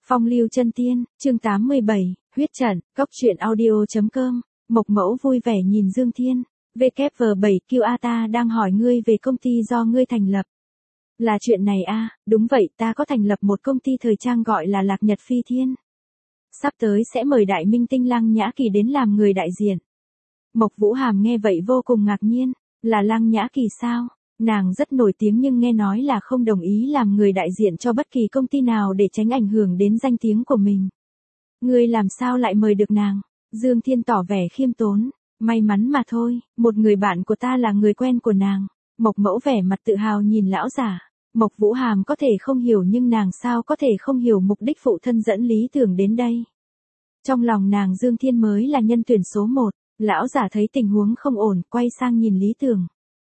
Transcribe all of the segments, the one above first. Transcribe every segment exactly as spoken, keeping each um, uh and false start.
Phong lưu chân tiên, chương tám mươi bảy, huyết trận, cốc truyện audio chấm com, Mộc Mẫu vui vẻ nhìn Dương Thiên, vê kép vê bảy Q A ta đang hỏi ngươi về công ty do ngươi thành lập. Là chuyện này a, đúng vậy, ta có thành lập một công ty thời trang gọi là Lạc Nhật Phi Thiên. Sắp tới sẽ mời đại minh tinh Lăng Nhã Kỳ đến làm người đại diện. Mộc Vũ Hàm nghe vậy vô cùng ngạc nhiên, là Lăng Nhã Kỳ sao? Nàng rất nổi tiếng nhưng nghe nói là không đồng ý làm người đại diện cho bất kỳ công ty nào để tránh ảnh hưởng đến danh tiếng của mình. Ngươi làm sao lại mời được nàng? Dương Thiên tỏ vẻ khiêm tốn, may mắn mà thôi, một người bạn của ta là người quen của nàng. Mộc Mẫu vẻ mặt tự hào nhìn lão giả. Mộc Vũ Hàm có thể không hiểu nhưng nàng sao có thể không hiểu mục đích phụ thân dẫn Lý Tưởng đến đây. Trong lòng nàng Dương Thiên mới là nhân tuyển số một, lão giả thấy tình huống không ổn, quay sang nhìn Lý Tưởng.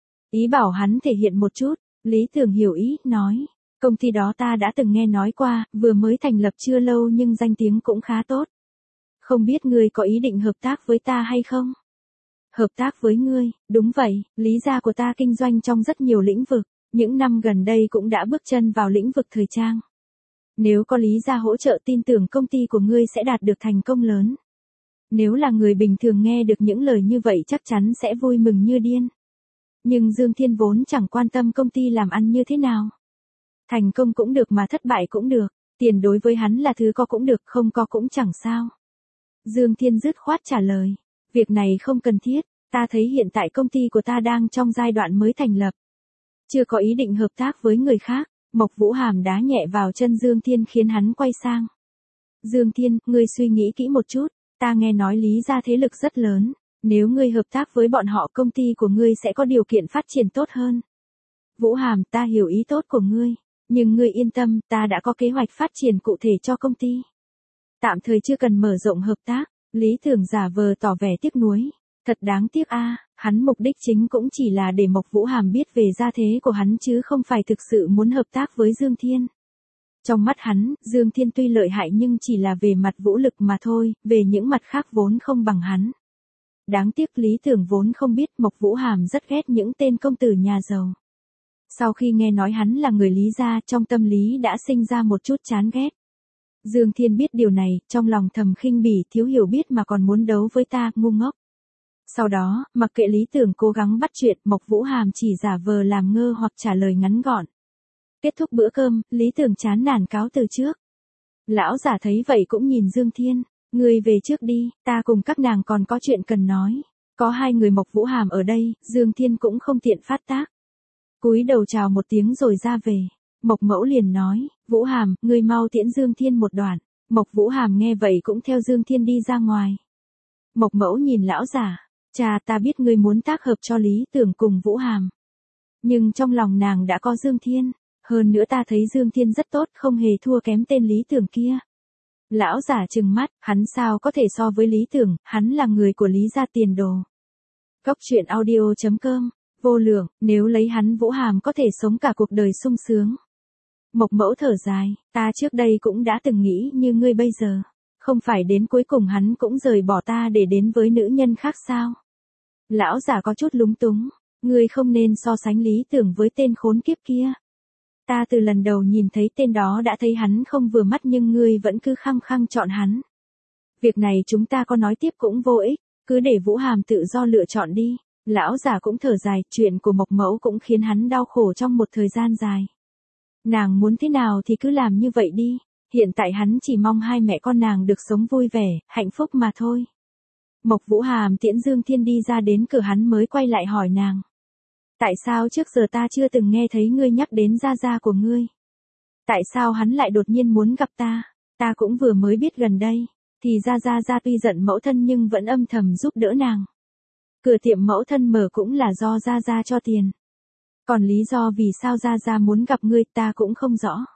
Ý bảo hắn thể hiện một chút, Lý Tưởng hiểu ý, nói, công ty đó ta đã từng nghe nói qua, vừa mới thành lập chưa lâu nhưng danh tiếng cũng khá tốt. Không biết ngươi có ý định hợp tác với ta hay không? Hợp tác với ngươi, đúng vậy, Lý gia của ta kinh doanh trong rất nhiều lĩnh vực, những năm gần đây cũng đã bước chân vào lĩnh vực thời trang. Nếu có Lý gia hỗ trợ tin tưởng công ty của ngươi sẽ đạt được thành công lớn. Nếu là người bình thường nghe được những lời như vậy chắc chắn sẽ vui mừng như điên. Nhưng Dương Thiên vốn chẳng quan tâm công ty làm ăn như thế nào. Thành công cũng được mà thất bại cũng được, tiền đối với hắn là thứ có cũng được không có cũng chẳng sao. Dương Thiên dứt khoát trả lời, việc này không cần thiết, ta thấy hiện tại công ty của ta đang trong giai đoạn mới thành lập. Chưa có ý định hợp tác với người khác, Mộc Vũ Hàm đá nhẹ vào chân Dương Thiên khiến hắn quay sang. Dương Thiên, ngươi suy nghĩ kỹ một chút, ta nghe nói Lý gia thế lực rất lớn. Nếu ngươi hợp tác với bọn họ công ty của ngươi sẽ có điều kiện phát triển tốt hơn. Vũ Hàm, ta hiểu ý tốt của ngươi, nhưng ngươi yên tâm, ta đã có kế hoạch phát triển cụ thể cho công ty. Tạm thời chưa cần mở rộng hợp tác, Lý Tưởng giả vờ tỏ vẻ tiếc nuối. Thật đáng tiếc a, hắn mục đích chính cũng chỉ là để Mộc Vũ Hàm biết về gia thế của hắn chứ không phải thực sự muốn hợp tác với Dương Thiên. Trong mắt hắn, Dương Thiên tuy lợi hại nhưng chỉ là về mặt vũ lực mà thôi, về những mặt khác vốn không bằng hắn. Đáng tiếc Lý Tưởng vốn không biết Mộc Vũ Hàm rất ghét những tên công tử nhà giàu. Sau khi nghe nói hắn là người Lý gia, trong tâm lý đã sinh ra một chút chán ghét. Dương Thiên biết điều này, trong lòng thầm khinh bỉ, thiếu hiểu biết mà còn muốn đấu với ta, ngu ngốc. Sau đó, mặc kệ Lý Tưởng cố gắng bắt chuyện, Mộc Vũ Hàm chỉ giả vờ làm ngơ hoặc trả lời ngắn gọn. Kết thúc bữa cơm, Lý Tưởng chán nản cáo từ trước. Lão giả thấy vậy cũng nhìn Dương Thiên. Ngươi về trước đi, ta cùng các nàng còn có chuyện cần nói. Có hai người Mộc Vũ Hàm ở đây, Dương Thiên cũng không tiện phát tác. Cúi đầu chào một tiếng rồi ra về. Mộc Mẫu liền nói, Vũ Hàm, ngươi mau tiễn Dương Thiên một đoạn. Mộc Vũ Hàm nghe vậy cũng theo Dương Thiên đi ra ngoài. Mộc Mẫu nhìn lão giả, cha ta biết ngươi muốn tác hợp cho Lý Tưởng cùng Vũ Hàm. Nhưng trong lòng nàng đã có Dương Thiên, hơn nữa ta thấy Dương Thiên rất tốt không hề thua kém tên Lý Tưởng kia. Lão giả trừng mắt, hắn sao có thể so với Lý Tưởng, hắn là người của Lý gia tiền đồ. Cốc truyện audio chấm com, vô lượng, nếu lấy hắn Vũ Hàm có thể sống cả cuộc đời sung sướng. Mộc Mẫu thở dài, ta trước đây cũng đã từng nghĩ như ngươi bây giờ. Không phải đến cuối cùng hắn cũng rời bỏ ta để đến với nữ nhân khác sao? Lão giả có chút lúng túng, ngươi không nên so sánh Lý Tưởng với tên khốn kiếp kia. Ta từ lần đầu nhìn thấy tên đó đã thấy hắn không vừa mắt nhưng ngươi vẫn cứ khăng khăng chọn hắn. Việc này chúng ta có nói tiếp cũng vô ích, cứ để Vũ Hàm tự do lựa chọn đi. Lão già cũng thở dài, chuyện của Mộc Mẫu cũng khiến hắn đau khổ trong một thời gian dài. Nàng muốn thế nào thì cứ làm như vậy đi, hiện tại hắn chỉ mong hai mẹ con nàng được sống vui vẻ, hạnh phúc mà thôi. Mộc Vũ Hàm tiễn Dương Thiên đi ra đến cửa hắn mới quay lại hỏi nàng. Tại sao trước giờ ta chưa từng nghe thấy ngươi nhắc đến gia gia của ngươi? Tại sao hắn lại đột nhiên muốn gặp ta? Ta cũng vừa mới biết gần đây, thì gia gia gia tuy giận mẫu thân nhưng vẫn âm thầm giúp đỡ nàng. Cửa tiệm mẫu thân mở cũng là do gia gia cho tiền. Còn lý do vì sao gia gia muốn gặp ngươi ta cũng không rõ.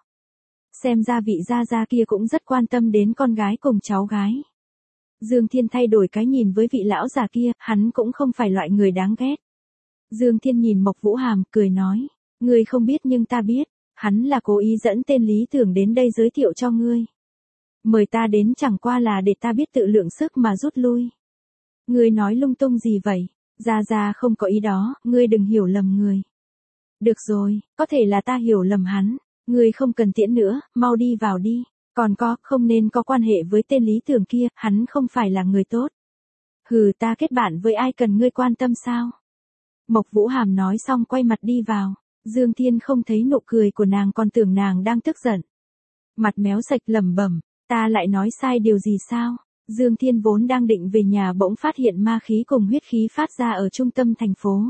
Xem ra vị gia gia kia cũng rất quan tâm đến con gái cùng cháu gái. Dương Thiên thay đổi cái nhìn với vị lão già kia, hắn cũng không phải loại người đáng ghét. Dương Thiên nhìn Mộc Vũ Hàm, cười nói, ngươi không biết nhưng ta biết, hắn là cố ý dẫn tên Lý Tưởng đến đây giới thiệu cho ngươi. Mời ta đến chẳng qua là để ta biết tự lượng sức mà rút lui. Ngươi nói lung tung gì vậy, gia gia không có ý đó, ngươi đừng hiểu lầm người. Được rồi, có thể là ta hiểu lầm hắn, ngươi không cần tiễn nữa, mau đi vào đi, Còn có, không nên có quan hệ với tên Lý Tưởng kia, hắn không phải là người tốt. Hừ, ta kết bạn với ai cần ngươi quan tâm sao? Mộc Vũ Hàm nói xong quay mặt đi vào. Dương Thiên không thấy nụ cười của nàng còn tưởng nàng đang tức giận. Mặt méo sạch lẩm bẩm, ta lại nói sai điều gì sao? Dương Thiên vốn đang định về nhà bỗng phát hiện ma khí cùng huyết khí phát ra ở trung tâm thành phố.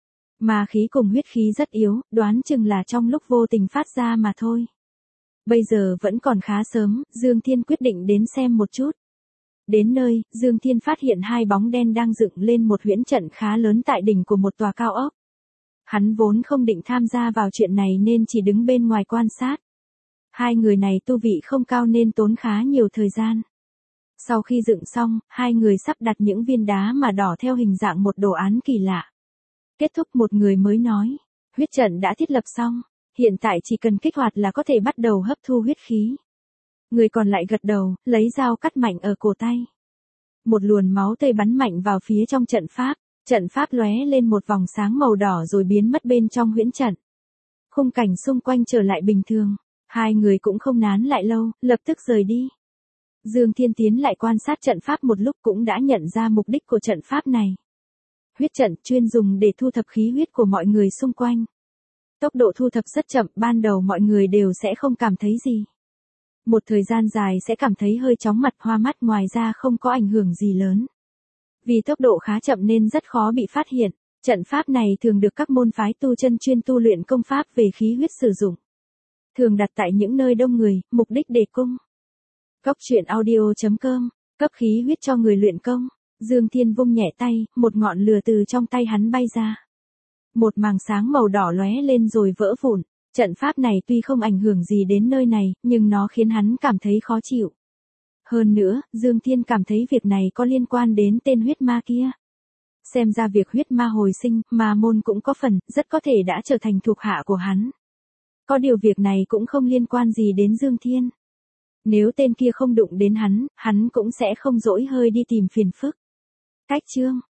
Ma khí cùng huyết khí rất yếu, đoán chừng là trong lúc vô tình phát ra mà thôi. Bây giờ vẫn còn khá sớm, Dương Thiên quyết định đến xem một chút. Đến nơi, Dương Thiên phát hiện hai bóng đen đang dựng lên một huyễn trận khá lớn tại đỉnh của một tòa cao ốc. Hắn vốn không định tham gia vào chuyện này nên chỉ đứng bên ngoài quan sát. Hai người này tu vị không cao nên tốn khá nhiều thời gian. Sau khi dựng xong, hai người sắp đặt những viên đá mà đỏ theo hình dạng một đồ án kỳ lạ. Kết thúc một người mới nói, huyết trận đã thiết lập xong, hiện tại chỉ cần kích hoạt là có thể bắt đầu hấp thu huyết khí. Người còn lại gật đầu, lấy dao cắt mạnh ở cổ tay. Một luồn máu tươi bắn mạnh vào phía trong trận pháp, trận pháp lóe lên một vòng sáng màu đỏ rồi biến mất bên trong huyễn trận. Khung cảnh xung quanh trở lại bình thường, hai người cũng không nán lại lâu, lập tức rời đi. Dương Thiên tiến lại quan sát trận pháp một lúc cũng đã nhận ra mục đích của trận pháp này. Huyết trận chuyên dùng để thu thập khí huyết của mọi người xung quanh. Tốc độ thu thập rất chậm, ban đầu mọi người đều sẽ không cảm thấy gì. Một thời gian dài sẽ cảm thấy hơi chóng mặt hoa mắt, ngoài ra không có ảnh hưởng gì lớn. Vì tốc độ khá chậm nên rất khó bị phát hiện, trận pháp này thường được các môn phái tu chân chuyên tu luyện công pháp về khí huyết sử dụng. Thường đặt tại những nơi đông người, mục đích để cung. Cốc truyện audio chấm com, cấp khí huyết cho người luyện công. Dương Thiên vung nhẹ tay, một ngọn lửa từ trong tay hắn bay ra. Một màng sáng màu đỏ lóe lên rồi vỡ vụn. Trận pháp này tuy không ảnh hưởng gì đến nơi này, nhưng nó khiến hắn cảm thấy khó chịu. Hơn nữa, Dương Thiên cảm thấy việc này có liên quan đến tên huyết ma kia. Xem ra việc huyết ma hồi sinh, ma môn cũng có phần, rất có thể đã trở thành thuộc hạ của hắn. Có điều việc này cũng không liên quan gì đến Dương Thiên. Nếu tên kia không đụng đến hắn, hắn cũng sẽ không dỗi hơi đi tìm phiền phức. Cách chương